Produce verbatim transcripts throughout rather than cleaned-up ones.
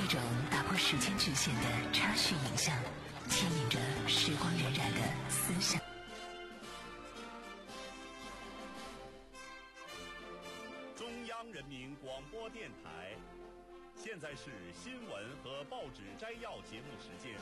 一种打破时间局限的插叙影像，牵引着时光荏苒的思想。 中央人民广播电台，现在是新闻和报纸摘要节目时间。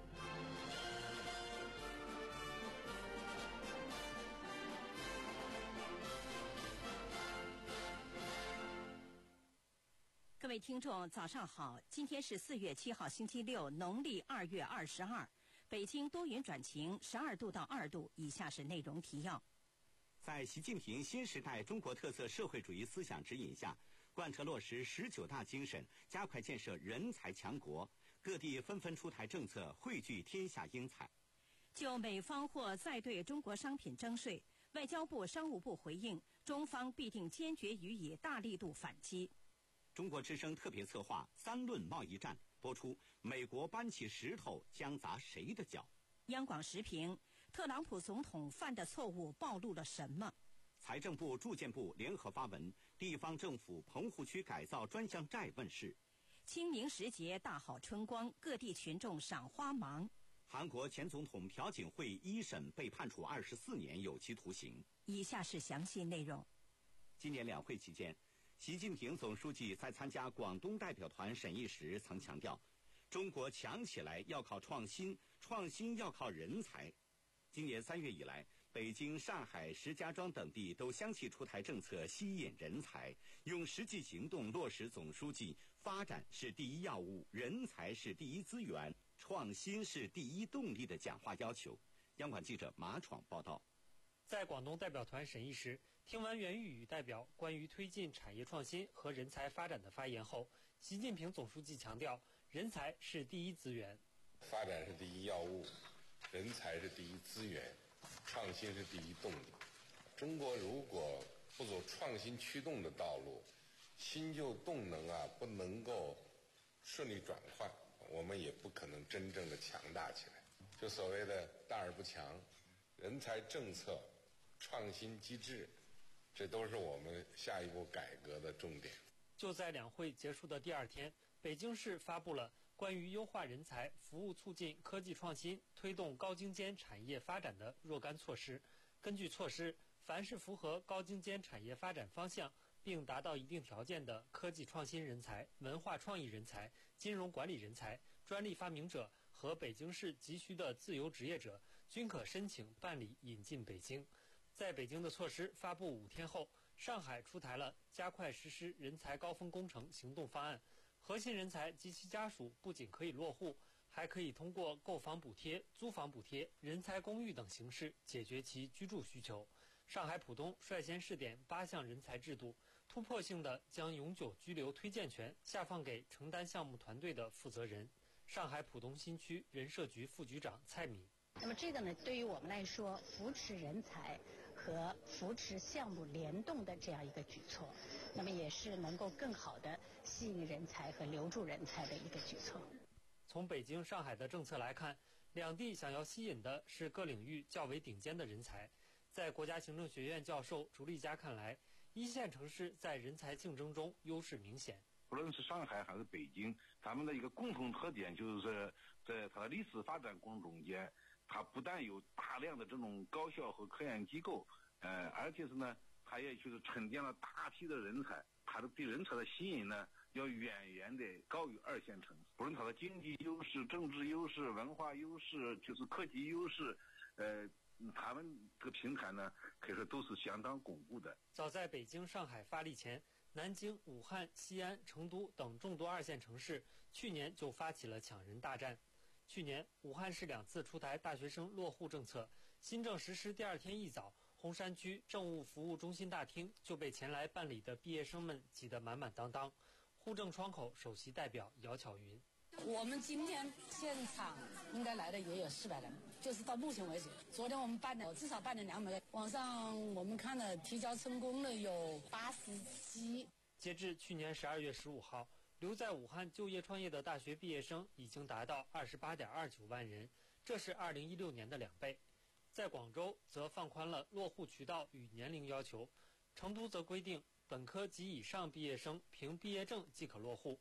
各位听众，早上好！今天是四月七号，星期六，农历二月二十二。北京多云转晴，十二度到二度。以下是内容提要： 在习近平新时代中国特色社会主义思想指引下，贯彻落实十九大精神，加快建设人才强国，各地纷纷出台政策，汇聚天下英才。 就美方或再对中国商品征税，外交部、商务部回应，中方必定坚决予以大力度反击。 中国之声特别策划三论贸易战播出，美国搬起石头将砸谁的脚？ 央广时评：特朗普总统犯的错误暴露了什么？ 财政部、住建部联合发文，地方政府棚户区改造专项债问世。 清明时节大好春光，各地群众赏花忙。 韩国前总统朴槿惠一审被判处二十四年有期徒刑。 以下是详细内容。 今年两会期间，习近平总书记在参加广东代表团审议时曾强调，中国强起来要靠创新，创新要靠人才。今年三月以来，北京、上海、石家庄等地都相继出台政策吸引人才，用实际行动落实总书记发展是第一要务，人才是第一资源，创新是第一动力的讲话要求。央广记者马闯报道。 在广东代表团审议时，听完袁玉宇代表关于推进产业创新和人才发展的发言后，习近平总书记强调，人才是第一资源， 发展是第一要务，人才是第一资源，创新是第一动力。中国如果不走创新驱动的道路，新旧动能啊不能够顺利转换，我们也不可能真正的强大起来。就所谓的大而不强，人才政策、创新机制，这都是我们下一步改革的重点。 就在两会结束的第二天，北京市发布了关于优化人才、服务促进科技创新、推动高精尖产业发展的若干措施。根据措施，凡是符合高精尖产业发展方向并达到一定条件的科技创新人才、文化创意人才、金融管理人才、专利发明者和北京市急需的自由职业者，均可申请办理引进北京。在北京的措施发布五天后，上海出台了加快实施人才高峰工程行动方案，核心人才及其家属不仅可以落户，还可以通过购房补贴、租房补贴、人才公寓等形式解决其居住需求。上海浦东率先试点八项人才制度，突破性的将永久居留推荐权下放给承担项目团队的负责人。上海浦东新区人社局副局长蔡敏。 那么这个呢，对于我们来说，扶持人才和扶持项目联动的这样一个举措，那么也是能够更好的吸引人才和留住人才的一个举措。 从北京、上海的政策来看，两地想要吸引的是各领域较为顶尖的人才。在国家行政学院教授朱立佳看来，一线城市在人才竞争中优势明显。 不论是上海还是北京，他们的一个共同特点就是在它的历史发展过程中间，它不但有大量的这种高校和科研机构，呃，而且是呢，它也就是沉淀了大批的人才，它的对人才的吸引呢，要远远的高于二线城市。不论它的经济优势、政治优势、文化优势，就是科技优势，呃，他们这个平台呢，可以说都是相当巩固的。 早在北京、上海发力前，南京、武汉、西安、成都等众多二线城市去年就发起了抢人大战。去年，武汉市两次出台大学生落户政策，新政实施第二天一早，红山区政务服务中心大厅就被前来办理的毕业生们挤得满满当当。户政窗口首席代表姚巧云： 我们今天现场应该来的也有四百人，就是到目前为止。昨天我们办的至少办了两百个，网上我们看了提交成功的有八十七。 截至去年十二月十五号，留在武汉就业创业的大学毕业生已经达到二十八点二九万人，这是二零一六年的两倍。在广州则放宽了落户渠道与年龄要求，成都则规定本科及以上毕业生凭毕业证即可落户。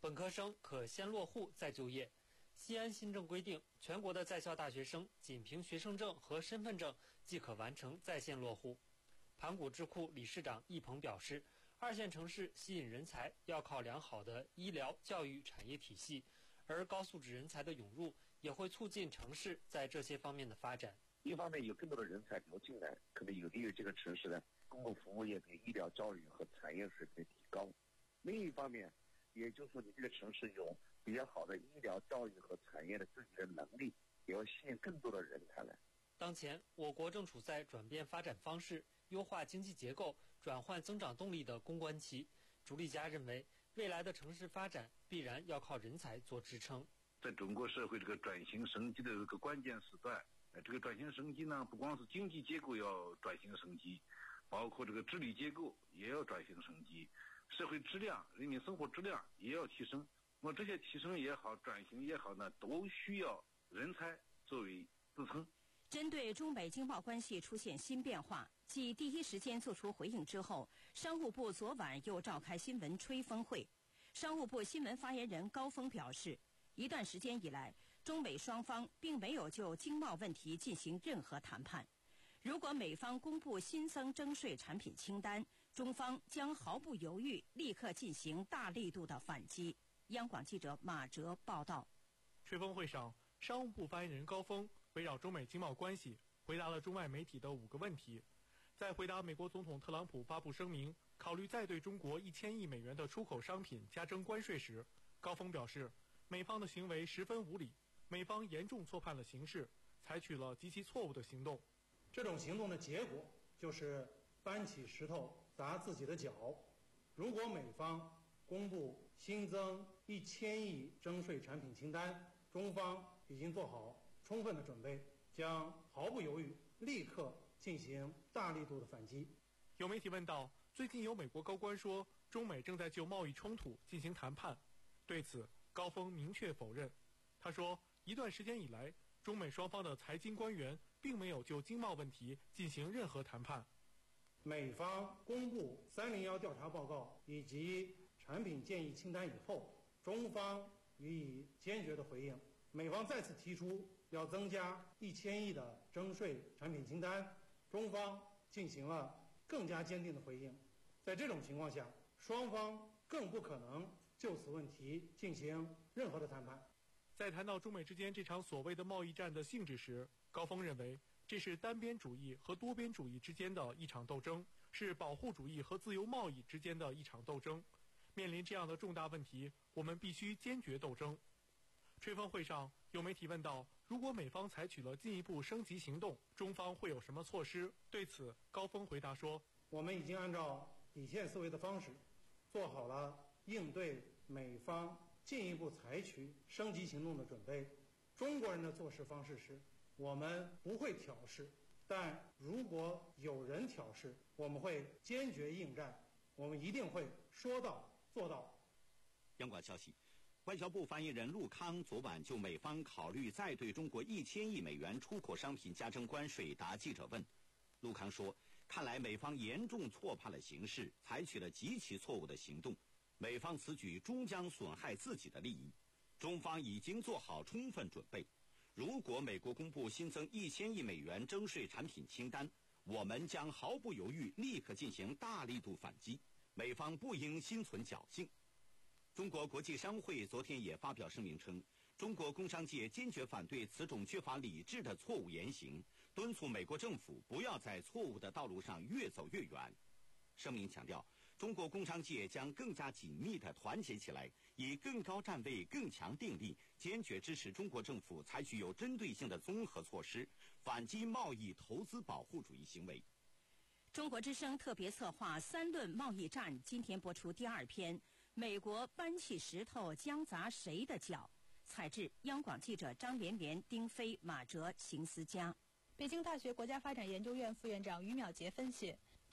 本科生可先落户再就业。西安新政规定，全国的在校大学生仅凭学生证和身份证即可完成在线落户。盘古智库理事长易鹏表示，二线城市吸引人才要靠良好的医疗、教育产业体系，而高素质人才的涌入也会促进城市在这些方面的发展。 一方面有更多的人才流进来，可能有利于这个城市的公共服务业的医疗、教育和产业水平的提高。另一方面，也就是说你这个城市有比较好的医疗、教育和产业的自己的能力，也要吸引更多的人才来。 当前，我国正处在转变发展方式、优化经济结构、转换增长动力的攻关期。朱立佳认为，未来的城市发展必然要靠人才做支撑。 在中国社会这个转型升级的这个关键时段，这个转型升级呢，不光是经济结构要转型升级，包括这个治理结构也要转型升级，社会质量、人民生活质量也要提升。那么这些提升也好，转型也好呢，都需要人才作为支撑。 针对中美经贸关系出现新变化，继第一时间作出回应之后，商务部昨晚又召开新闻吹风会。商务部新闻发言人高峰表示，一段时间以来，中美双方并没有就经贸问题进行任何谈判。如果美方公布新增征税产品清单，中方将毫不犹豫立刻进行大力度的反击。央广记者马哲报道。 吹风会上，商务部发言人高峰围绕中美经贸关系回答了中外媒体的五个问题。在回答美国总统特朗普发布声明考虑再对中国一千亿美元的出口商品加征关税时，高峰表示，美方的行为十分无理，美方严重错判了形势，采取了极其错误的行动。 这种行动的结果就是搬起石头砸自己的脚。如果美方公布新增一千亿征税产品清单，中方已经做好充分的准备，将毫不犹豫立刻进行大力度的反击。 有媒体问到，最近有美国高官说中美正在就贸易冲突进行谈判，对此高峰明确否认。他说，一段时间以来，中美双方的财经官员并没有就经贸问题进行任何谈判。 美方公布三零一调查报告以及产品建议清单以后，中方予以坚决的回应。美方再次提出要增加一千亿的征税产品清单，中方进行了更加坚定的回应。在这种情况下，双方更不可能就此问题进行任何的谈判。 在谈到中美之间这场所谓的贸易战的性质时，高峰认为这是单边主义和多边主义之间的一场斗争，是保护主义和自由贸易之间的一场斗争。面临这样的重大问题，我们必须坚决斗争。吹风会上，有媒体问到，如果美方采取了进一步升级行动，中方会有什么措施？对此，高峰回答说， 我们已经按照底线思维的方式，做好了应对美方进一步采取升级行动的准备。中国人的做事方式是，我们不会挑事，但如果有人挑事，我们会坚决应战，我们一定会说到做到。 央广消息，外交部发言人陆康昨晚就美方考虑再对中国一千亿美元出口商品加征关税答记者问。陆康说，看来美方严重错判了形势，采取了极其错误的行动，美方此举终将损害自己的利益，中方已经做好充分准备。如果美国公布新增一千亿美元征税产品清单，我们将毫不犹豫立刻进行大力度反击，美方不应心存侥幸。中国国际商会昨天也发表声明称，中国工商界坚决反对此种缺乏理智的错误言行，敦促美国政府不要在错误的道路上越走越远。声明强调，中国工商界将更加紧密地团结起来，以更高站位、更强定力，坚决支持中国政府采取有针对性的综合措施，反击贸易投资保护主义行为。 中国之声特别策划三论贸易战今天播出第二篇，美国搬起石头将砸谁的脚？采制央广记者张连连、丁飞、马哲、邢思佳。 北京大学国家发展研究院副院长于淼杰分析，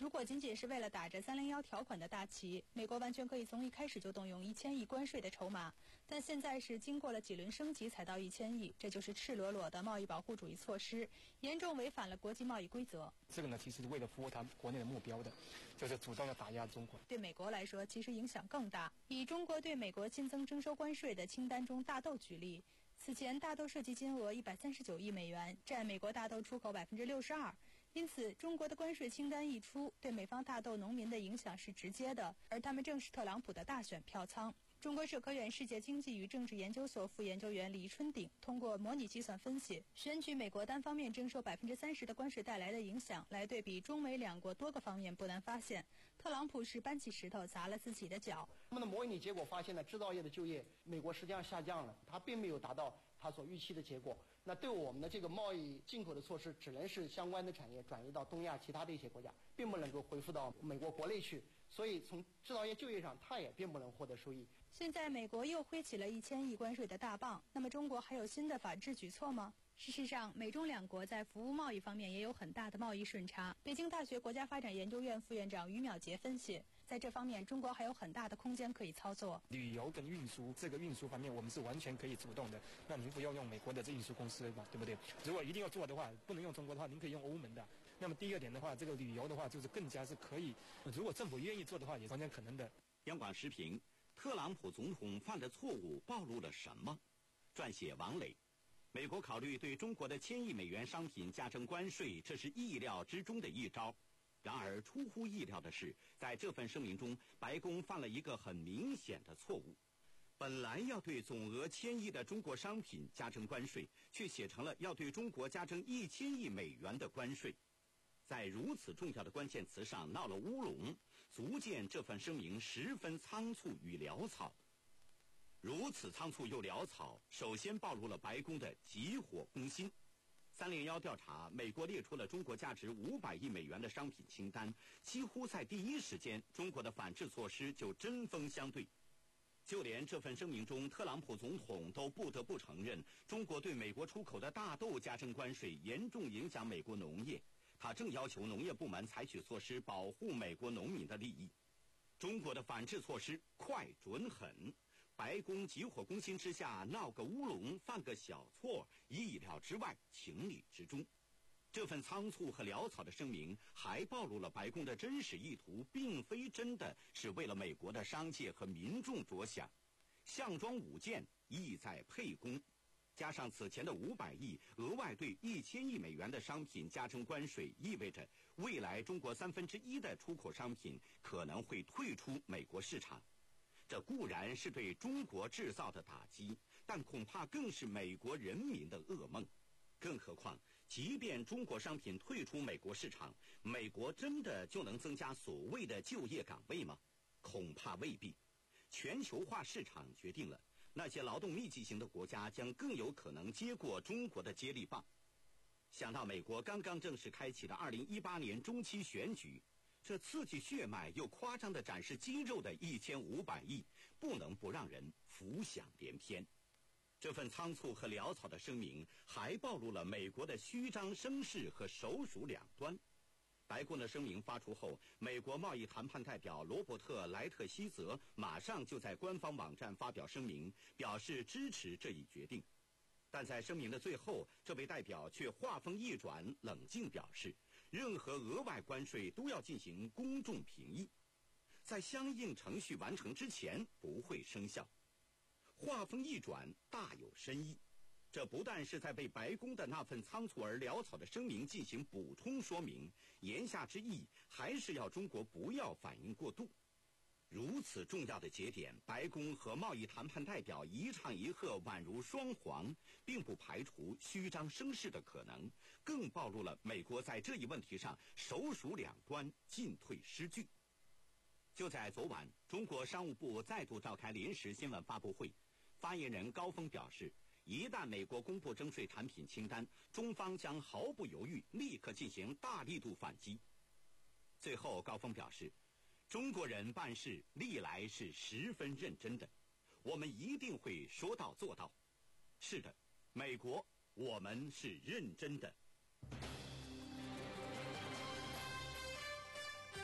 如果仅仅是为了打着三零一条款的大旗，美国完全可以从一开始就动用一千亿关税的筹码。但现在是经过了几轮升级才到一千亿，这就是赤裸裸的贸易保护主义措施，严重违反了国际贸易规则。 这个呢，其实是为了符合他国内的目标的，就是主动要打压中国。 对美国来说，其实影响更大。以中国对美国新增征收关税的清单中大豆举例，此前大豆涉及金额一百三十九亿美元，占美国大豆出口百分之六十二。因此，中国的关税清单一出，对美方大豆农民的影响是直接的，而他们正是特朗普的大选票仓。中国社科院世界经济与政治研究所副研究员李春鼎通过模拟计算分析，选取美国单方面征收百分之三十的关税带来的影响，来对比中美两国多个方面，不难发现，特朗普是搬起石头砸了自己的脚。 他们的模拟结果发现呢，制造业的就业，美国实际上下降了，它并没有达到它所预期的结果。那对我们的这个贸易进口的措施，只能是相关的产业转移到东亚其他的一些国家，并不能够恢复到美国国内去。所以从制造业就业上，它也并不能获得收益。 现在美国又挥起了一千亿关税的大棒，那么中国还有新的反制举措吗？事实上，美中两国在服务贸易方面也有很大的贸易顺差。北京大学国家发展研究院副院长于淼杰分析，在这方面，中国还有很大的空间可以操作。 旅游跟运输这个运输方面，我们是完全可以主动的。那您不要用美国的这运输公司吧，对不对？如果一定要做的话，不能用中国的话，您可以用欧盟的。那么第二点的话，这个旅游的话，就是更加是可以，如果政府愿意做的话，也是完全可能的。 央广时评：特朗普总统犯的错误暴露了什么？撰写王磊。美国考虑对中国的千亿美元商品加征关税，这是意料之中的一招。然而出乎意料的是，在这份声明中，白宫犯了一个很明显的错误。本来要对总额千亿的中国商品加征关税，却写成了要对中国加征一千亿美元的关税。在如此重要的关键词上闹了乌龙，足见这份声明十分仓促与潦草。如此仓促又潦草，首先暴露了白宫的急火攻心。三零一调查，美国列出了中国价值五百亿美元的商品清单，几乎在第一时间，中国的反制措施就针锋相对。就连这份声明中，特朗普总统都不得不承认，中国对美国出口的大豆加征关税严重影响美国农业。他正要求农业部门采取措施保护美国农民的利益。中国的反制措施快准狠，白宫急火攻心之下闹个乌龙，犯个小错，意料之外，情理之中。这份仓促和潦草的声明还暴露了白宫的真实意图，并非真的是为了美国的商界和民众着想，项庄舞剑，意在沛公。加上此前的五百亿额外对一千亿美元的商品加征关税，意味着未来中国三分之一的出口商品可能会退出美国市场。这固然是对中国制造的打击，但恐怕更是美国人民的噩梦。更何况，即便中国商品退出美国市场，美国真的就能增加所谓的就业岗位吗？恐怕未必。全球化市场决定了那些劳动密集型的国家将更有可能接过中国的接力棒。想到美国刚刚正式开启的二零一八年中期选举，这刺激血脉又夸张地展示肌肉的一千五百亿，不能不让人浮想联翩。这份仓促和潦草的声明还暴露了美国的虚张声势和首鼠两端。白宫的声明发出后，美国贸易谈判代表罗伯特·莱特希泽马上就在官方网站发表声明，表示支持这一决定。但在声明的最后，这位代表却话锋一转，冷静表示，任何额外关税都要进行公众评议，在相应程序完成之前不会生效。话锋一转，大有深意。这不但是在为白宫的那份仓促而潦草的声明进行补充说明，言下之意还是要中国不要反应过度。如此重要的节点，白宫和贸易谈判代表一唱一和，宛如双簧，并不排除虚张声势的可能，更暴露了美国在这一问题上首鼠两端，进退失据。就在昨晚，中国商务部再度召开临时新闻发布会，发言人高峰表示，一旦美国公布征税产品清单，中方将毫不犹豫立刻进行大力度反击。最后高峰表示，中国人办事历来是十分认真的，我们一定会说到做到。是的，美国，我们是认真的。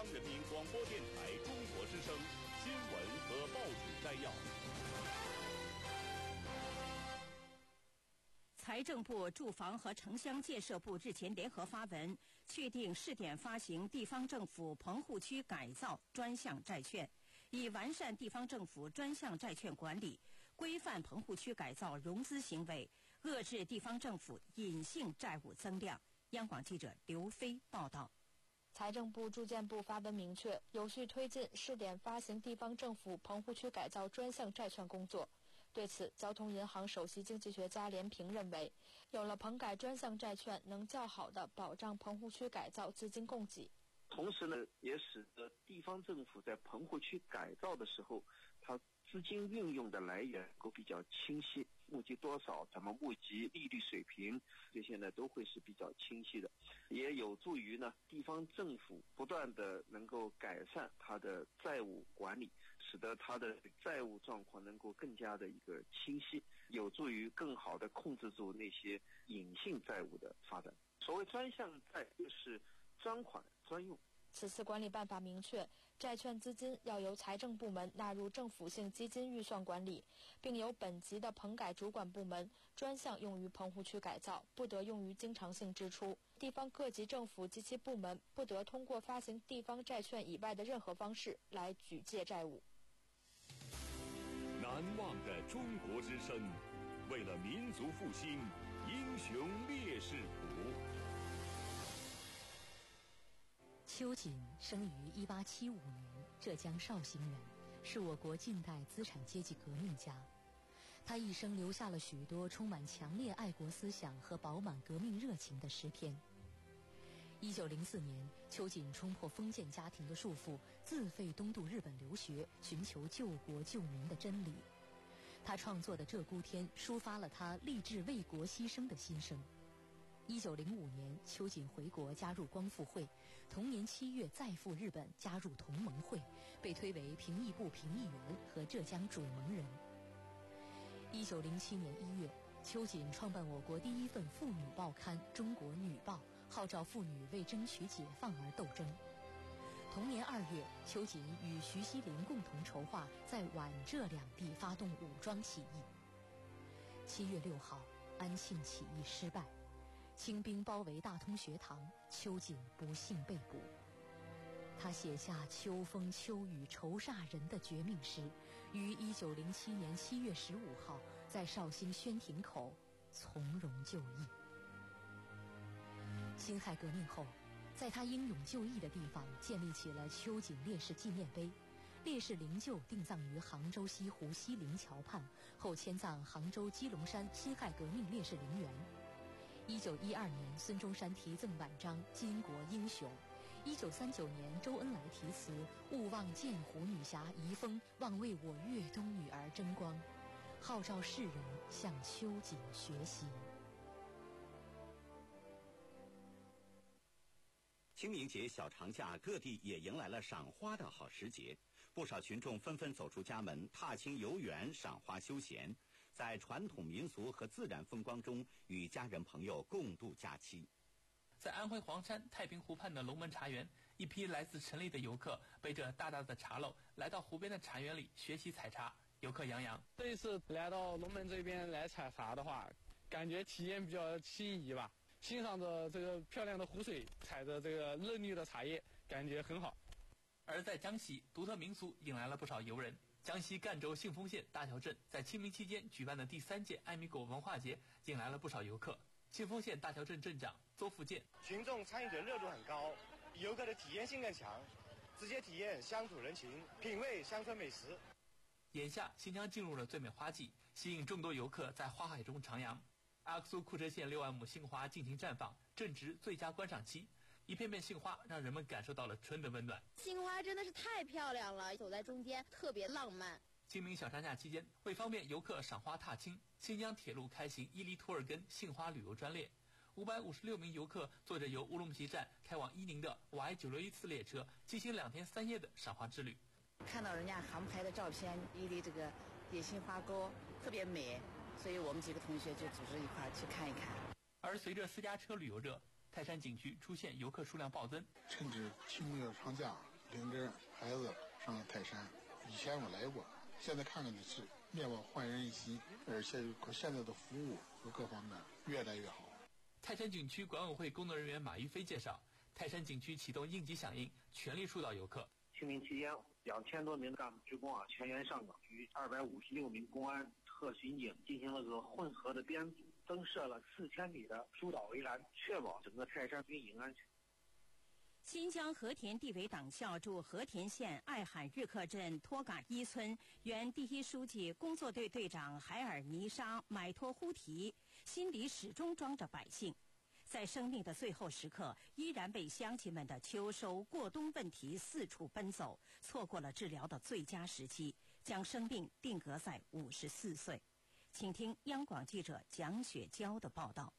央人民广播电台中国之声新闻和报纸摘要。 财政部、住房和城乡建设部日前联合发文，确定试点发行地方政府棚户区改造专项债券，以完善地方政府专项债券管理，规范棚户区改造融资行为，遏制地方政府隐性债务增量。央广记者刘飞报道。 财政部、住建部发文明确，有序推进试点发行地方政府棚户区改造专项债券工作。对此，交通银行首席经济学家连平认为，有了棚改专项债券，能较好地保障棚户区改造资金供给。 同时呢，也使得地方政府在棚户区改造的时候，它资金运用的来源够比较清晰，募集多少，怎么募集，利率水平，这些呢都会是比较清晰的，也有助于呢地方政府不断的能够改善它的债务管理，使得它的债务状况能够更加的一个清晰，有助于更好的控制住那些隐性债务的发展。所谓专项债，就是专款专用。 此次管理办法明确，债券资金要由财政部门纳入政府性基金预算管理，并由本级的棚改主管部门专项用于棚户区改造，不得用于经常性支出。地方各级政府及其部门不得通过发行地方债券以外的任何方式来举借债务。 难忘的中国之声，为了民族复兴，英雄烈士谱。 秋瑾生于一八七五年，浙江绍兴人，是我国近代资产阶级革命家。他一生留下了许多充满强烈爱国思想和饱满革命热情的诗篇。一九零四年，秋瑾冲破封建家庭的束缚，自费东渡日本留学，寻求救国救民的真理。他创作的《鹧鸪天》抒发了他立志为国牺牲的心声。一九零五年，秋瑾回国加入光复会，同年七月再赴日本加入同盟会，被推为评议部评议员和浙江主盟人。一九零七年一月，秋瑾创办我国第一份妇女报刊《中国女报》，号召妇女为争取解放而斗争。同年二月，秋瑾与徐锡麟共同筹划在皖浙两地发动武装起义。七月六号，安庆起义失败，清兵包围大通学堂，秋瑾不幸被捕。他写下秋风秋雨愁煞人的绝命诗，于一九零七年七月十五号在绍兴宣亭口从容就义。辛亥革命后，在他英勇就义的地方建立起了秋瑾烈士纪念碑，烈士灵柩定葬于杭州西湖西泠桥畔，后迁葬杭州基隆山辛亥革命烈士陵园。一九一二年，孙中山题赠晚章《巾帼英雄》。一九三九年，周恩来题词“勿忘剑湖女侠遗风，望为我粤东女儿争光”，号召世人向秋瑾学习。 清明节小长假，各地也迎来了赏花的好时节，不少群众纷纷走出家门，踏青游园，赏花休闲，在传统民俗和自然风光中与家人朋友共度假期。 在安徽黄山太平湖畔的龙门茶园，一批来自城里的游客背着大大的茶篓来到湖边的茶园里学习采茶。游客杨洋这一次来到龙门这边来采茶的话，感觉体验比较惬意吧，欣赏着这个漂亮的湖水，采着这个嫩绿的茶叶，感觉很好。 而在江西，独特民俗引来了不少游人。江西赣州信丰县大桥镇在清明期间举办的第三届艾米果文化节引来了不少游客。信丰县大桥镇镇长邹福建， 群众参与的热度很高，游客的体验性更强，直接体验乡土人情，品味乡村美食。 眼下新疆进入了最美花季，吸引众多游客在花海中徜徉。阿克苏库车县六万亩杏花尽情绽放，正值最佳观赏期，一片片杏花让人们感受到了春的温暖。 杏花真的是太漂亮了，走在中间特别浪漫。 清明小长假期间，为方便游客赏花踏青，新疆铁路开行伊犁图尔根杏花旅游专列，五百五十六名游客坐着由乌鲁木齐站开往伊宁的 Y 九六一次列车，进行两天三夜的赏花之旅。 看到人家航拍的照片，伊犁这个野杏花沟特别美，所以我们几个同学就组织一块去看一看。 而随着私家车旅游热，泰山景区出现游客数量暴增。 趁着清明的长假， 领着孩子上了泰山。以前我来过，现在看看的是面貌焕然一新，而且现在的服务和各方面越来越好。 泰山景区管委会工作人员马玉飞介绍，泰山景区启动应急响应，全力疏导游客。 清明期间，两千多名干部职工啊全员上岗，与二百五十六名公安特巡警进行了个混合的编组，增设了四千米的疏导围栏，确保整个泰山运营安全。 新疆和田地委党校驻和田县爱罕日克镇托嘎伊村原第一书记工作队队长海尔尼沙买托呼提心里始终装着百姓，在生命的最后时刻，依然为乡亲们的秋收过冬问题四处奔走，错过了治疗的最佳时期，将生命定格在五十四岁。请听央广记者蒋雪娇的报道。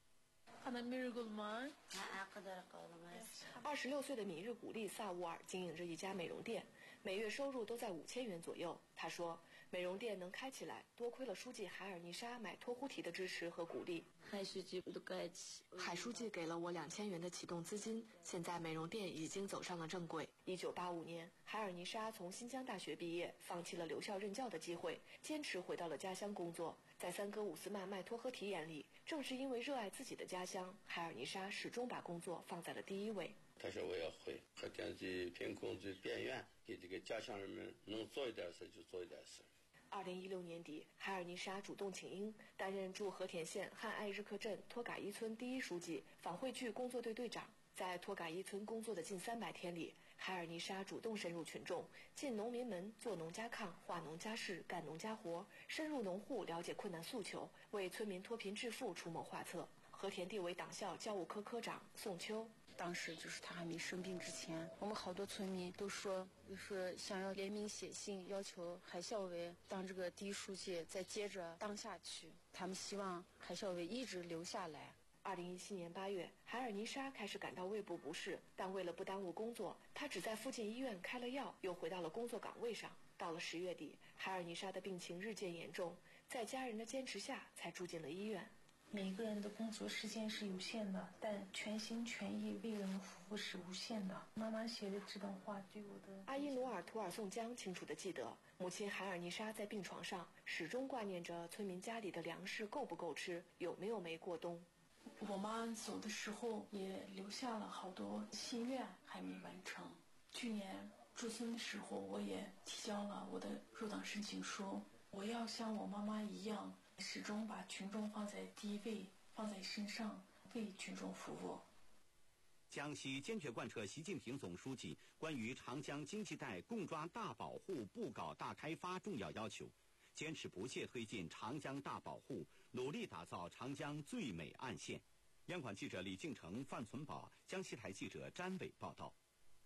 二十六岁的米日古丽萨乌尔经营着一家美容店，每月收入都在五千元左右。他说，美容店能开起来，多亏了书记海尔尼沙买托呼提的支持和鼓励。海书记给了我两千元的启动资金，现在美容店已经走上了正轨。一九八五年，海尔尼沙从新疆大学毕业，放弃了留校任教的机会，坚持回到了家乡工作。在三哥伍斯曼麦托赫提眼里，正是因为热爱自己的家乡，海尔尼沙始终把工作放在了第一位。 他说我要回和田地凭空最边缘，给这个家乡人们能做一点事就做一点事。 二零一六年底，海尔尼沙主动请缨，担任驻和田县汉艾日克镇托嘎伊村第一书记、访汇聚工作队队长。在托嘎伊村工作的近三百天里，海尔尼沙主动深入群众，进农民门做农家炕、化农家事、干农家活，深入农户了解困难诉求，为村民脱贫致富出谋划策。和田地委党校教务科科长宋秋。 当时就是他还没生病之前，我们好多村民都说，就是想要联名写信，要求海孝伟当这个第一书记，再接着当下去。他们希望海孝伟一直留下来。 二零一七年八月，海尔尼沙开始感到胃部不适，但为了不耽误工作，他只在附近医院开了药，又回到了工作岗位上。到了十月底，海尔尼沙的病情日渐严重，在家人的坚持下，才住进了医院。 每个人的工作时间是有限的，但全心全意为人服务是无限的。妈妈写的这段话对我的…… 阿依努尔图尔宋江清楚地记得，母亲海尔尼沙在病床上始终挂念着村民家里的粮食够不够吃，有没有煤过冬。 我妈走的时候也留下了好多心愿还没完成。去年驻村的时候，我也提交了我的入党申请书，我要像我妈妈一样，始终把群众放在第一位，放在身上，为群众服务。 江西坚决贯彻习近平总书记关于长江经济带共抓大保护、不搞大开发重要要求，坚持不懈推进长江大保护，努力打造长江最美岸线。央广记者李敬成、范存宝，江西台记者詹伟报道。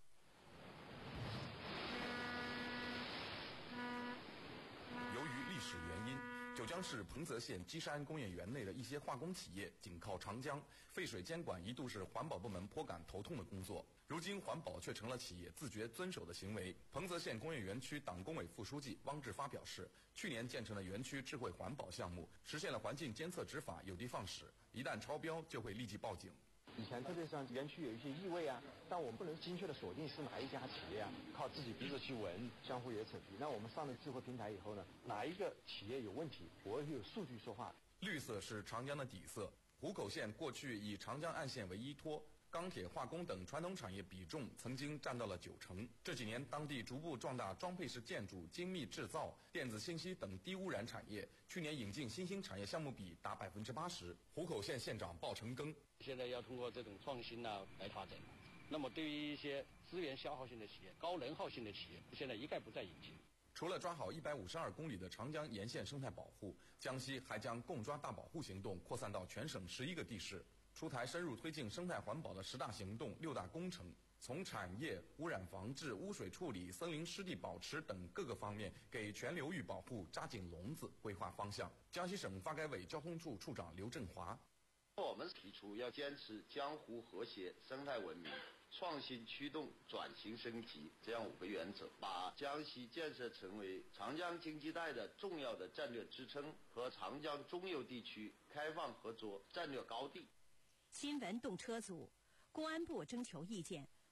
由于历史原因，九江市彭泽县基山工业园内的一些化工企业紧靠长江，废水监管一度是环保部门颇感头痛的工作。如今环保却成了企业自觉遵守的行为。彭泽县工业园区党工委副书记汪志发表示，去年建成了园区智慧环保项目，实现了环境监测执法有的放矢，一旦超标就会立即报警。 以前特别像园区有一些异味啊，但我们不能精确的锁定是哪一家企业啊，靠自己鼻子去闻，相互也审批。那我们上了智慧平台以后呢，哪一个企业有问题，我有数据说话。 绿色是长江的底色。湖口县过去以长江岸线为依托，钢铁、化工等传统产业比重曾经占到了九成。这几年，当地逐步壮大装配式建筑、精密制造、电子信息等低污染产业。去年引进新兴产业项目比达百分之八十。湖口县县长鲍成庚： 现在要通过这种创新呢、啊、来发展。那么，对于一些资源消耗性的企业、高能耗性的企业，现在一概不再引进。 除了抓好一百五十二公里的长江沿线生态保护，江西还将共抓大保护行动扩散到全省十一个地市。出台深入推进生态环保的十大行动、六大工程，从产业、污染防治、污水处理、森林湿地保持等各个方面，给全流域保护扎紧笼子，规划方向。江西省发改委交通处处长刘振华： 我们提出要坚持江湖和谐、生态文明、创新驱动、转型升级这样五个原则，把江西建设成为长江经济带的重要的战略支撑和长江中游地区开放合作战略高地。 新闻动车组，公安部征求意见，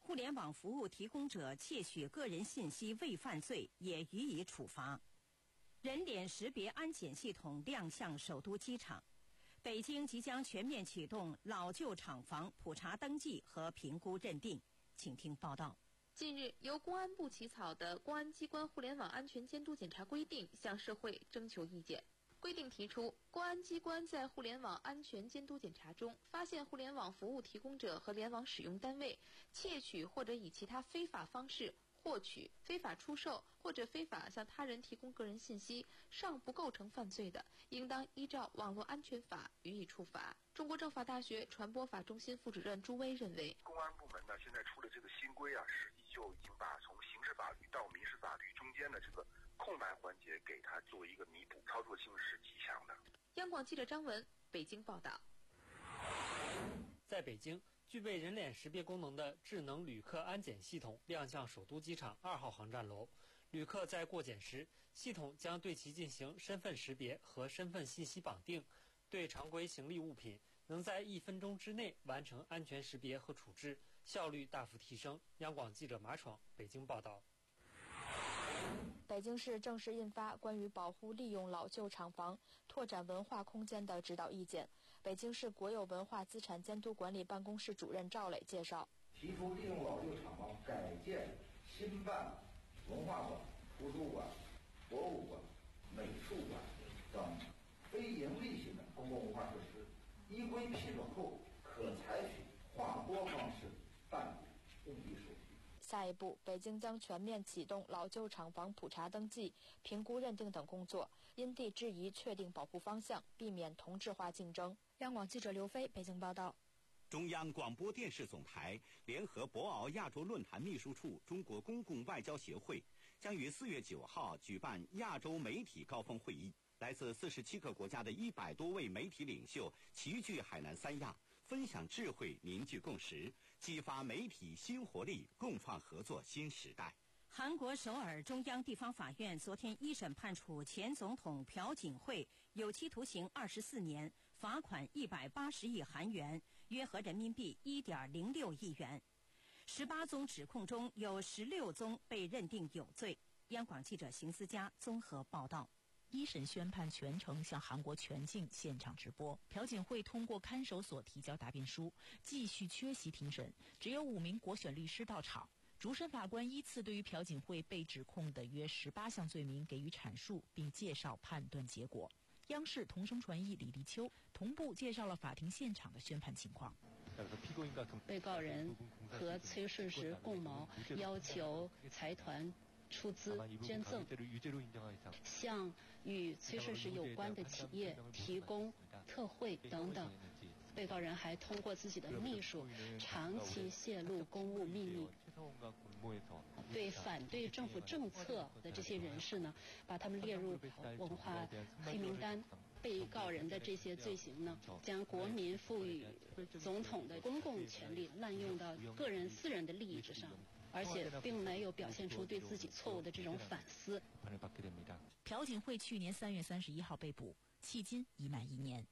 互联网服务提供者窃取个人信息未犯罪，也予以处罚。人脸识别安检系统亮相首都机场。北京即将全面启动老旧厂房普查登记和评估认定。请听报道。 近日，由公安部起草的《公安机关互联网安全监督检查规定》向社会征求意见。规定提出，公安机关在互联网安全监督检查中，发现互联网服务提供者和联网使用单位窃取或者以其他非法方式获取、非法出售或者非法向他人提供个人信息，尚不构成犯罪的，应当依照网络安全法予以处罚。中国政法大学传播法中心副主任朱威认为， 公安部门呢现在出的这个新规啊，实际就已经把从刑事法律到民事法律中间的这个空白环节给它做一个弥补，操作性是极强的。 央广记者张文北京报道。 在北京，具备人脸识别功能的智能旅客安检系统亮相首都机场二号航站楼。旅客在过检时，系统将对其进行身份识别和身份信息绑定，对常规行李物品能在一分钟之内完成安全识别和处置，效率大幅提升。央广记者马闯北京报道。 北京市正式印发关于保护利用老旧厂房、拓展文化空间的指导意见。北京市国有文化资产监督管理办公室主任赵磊介绍， 提出利用老旧厂房改建、新办文化馆、图书馆、博物馆、美术馆等非营利性的公共文化设施，依规批准后，可采取划拨方式办理用地手续。 下一步，北京将全面启动老旧厂房普查登记、评估认定等工作，因地制宜确定保护方向，避免同质化竞争。央广记者刘飞北京报道。 中央广播电视总台联合博鳌亚洲论坛秘书处、中国公共外交协会将于四月九号举办亚洲媒体高峰会议。来自四十七个国家的一百多位媒体领袖齐聚海南三亚，分享智慧，凝聚共识，激发媒体新活力，共创合作新时代。 韩国首尔中央地方法院昨天一审判处前总统朴槿惠有期徒刑二十四年，罚款一百八十亿韩元，约合人民币一点零六亿元。十八宗指控中有十六宗被认定有罪。央广记者邢思佳综合报道。 一审宣判全程向韩国全境现场直播。朴槿惠通过看守所提交答辩书，继续缺席庭审，只有五名国选律师到场。主审法官依次对于朴槿惠被指控的约十八项罪名给予阐述，并介绍判断结果。央视同声传译李立秋同步介绍了法庭现场的宣判情况。 被告人和崔顺实共谋，要求财团出资捐赠，向与崔顺实有关的企业提供特惠等等。被告人还通过自己的秘书长期泄露公务秘密，对反对政府政策的这些人士呢，把他们列入文化黑名单。被告人的这些罪行呢，将国民赋予总统的公共权力滥用到个人私人的利益之上，而且并没有表现出对自己错误的这种反思。 朴槿惠去年三月三十一号被捕，迄今已满一年。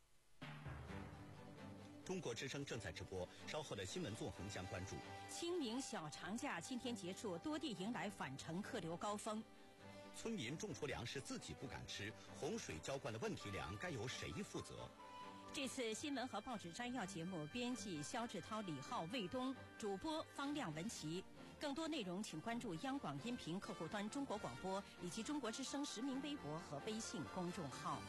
中国之声正在直播，稍后的新闻纵横将关注。 清明小长假今天结束，多地迎来返程客流高峰。 村民种出粮食自己不敢吃，洪水浇灌的问题粮该由谁负责？ 这次新闻和报纸摘要节目，编辑肖志涛、李浩、卫东，主播方亮、文琪。更多内容请关注央广音频客户端中国广播以及中国之声实名微博和微信公众号。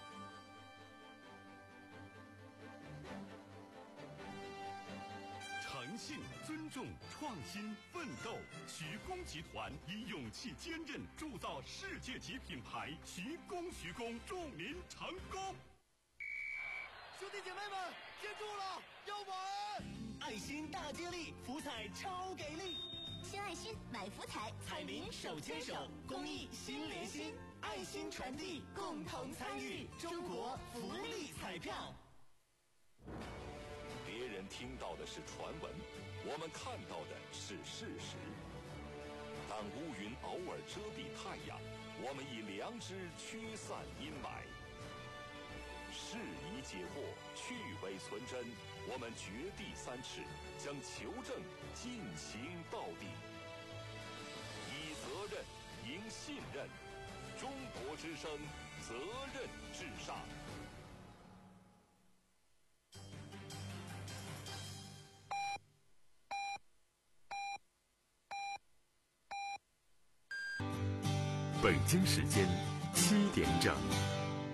诚信、尊重、创新、奋斗，徐工集团以勇气坚韧铸造世界级品牌。徐工，徐工，祝您成功！ 兄弟姐妹们，接住了，要玩！爱心大接力，福彩超给力！ 献爱心，买福彩，彩民手牵手，公益心连心，爱心传递，共同参与中国福利彩票。 别人听到的是传闻，我们看到的是事实。当乌云偶尔遮蔽太阳，我们以良知驱散阴霾。适宜解惑，去伪存真， 我们掘地三尺，将求证进行到底。以责任赢信任，中国之声，责任至上。 北京时间七点整。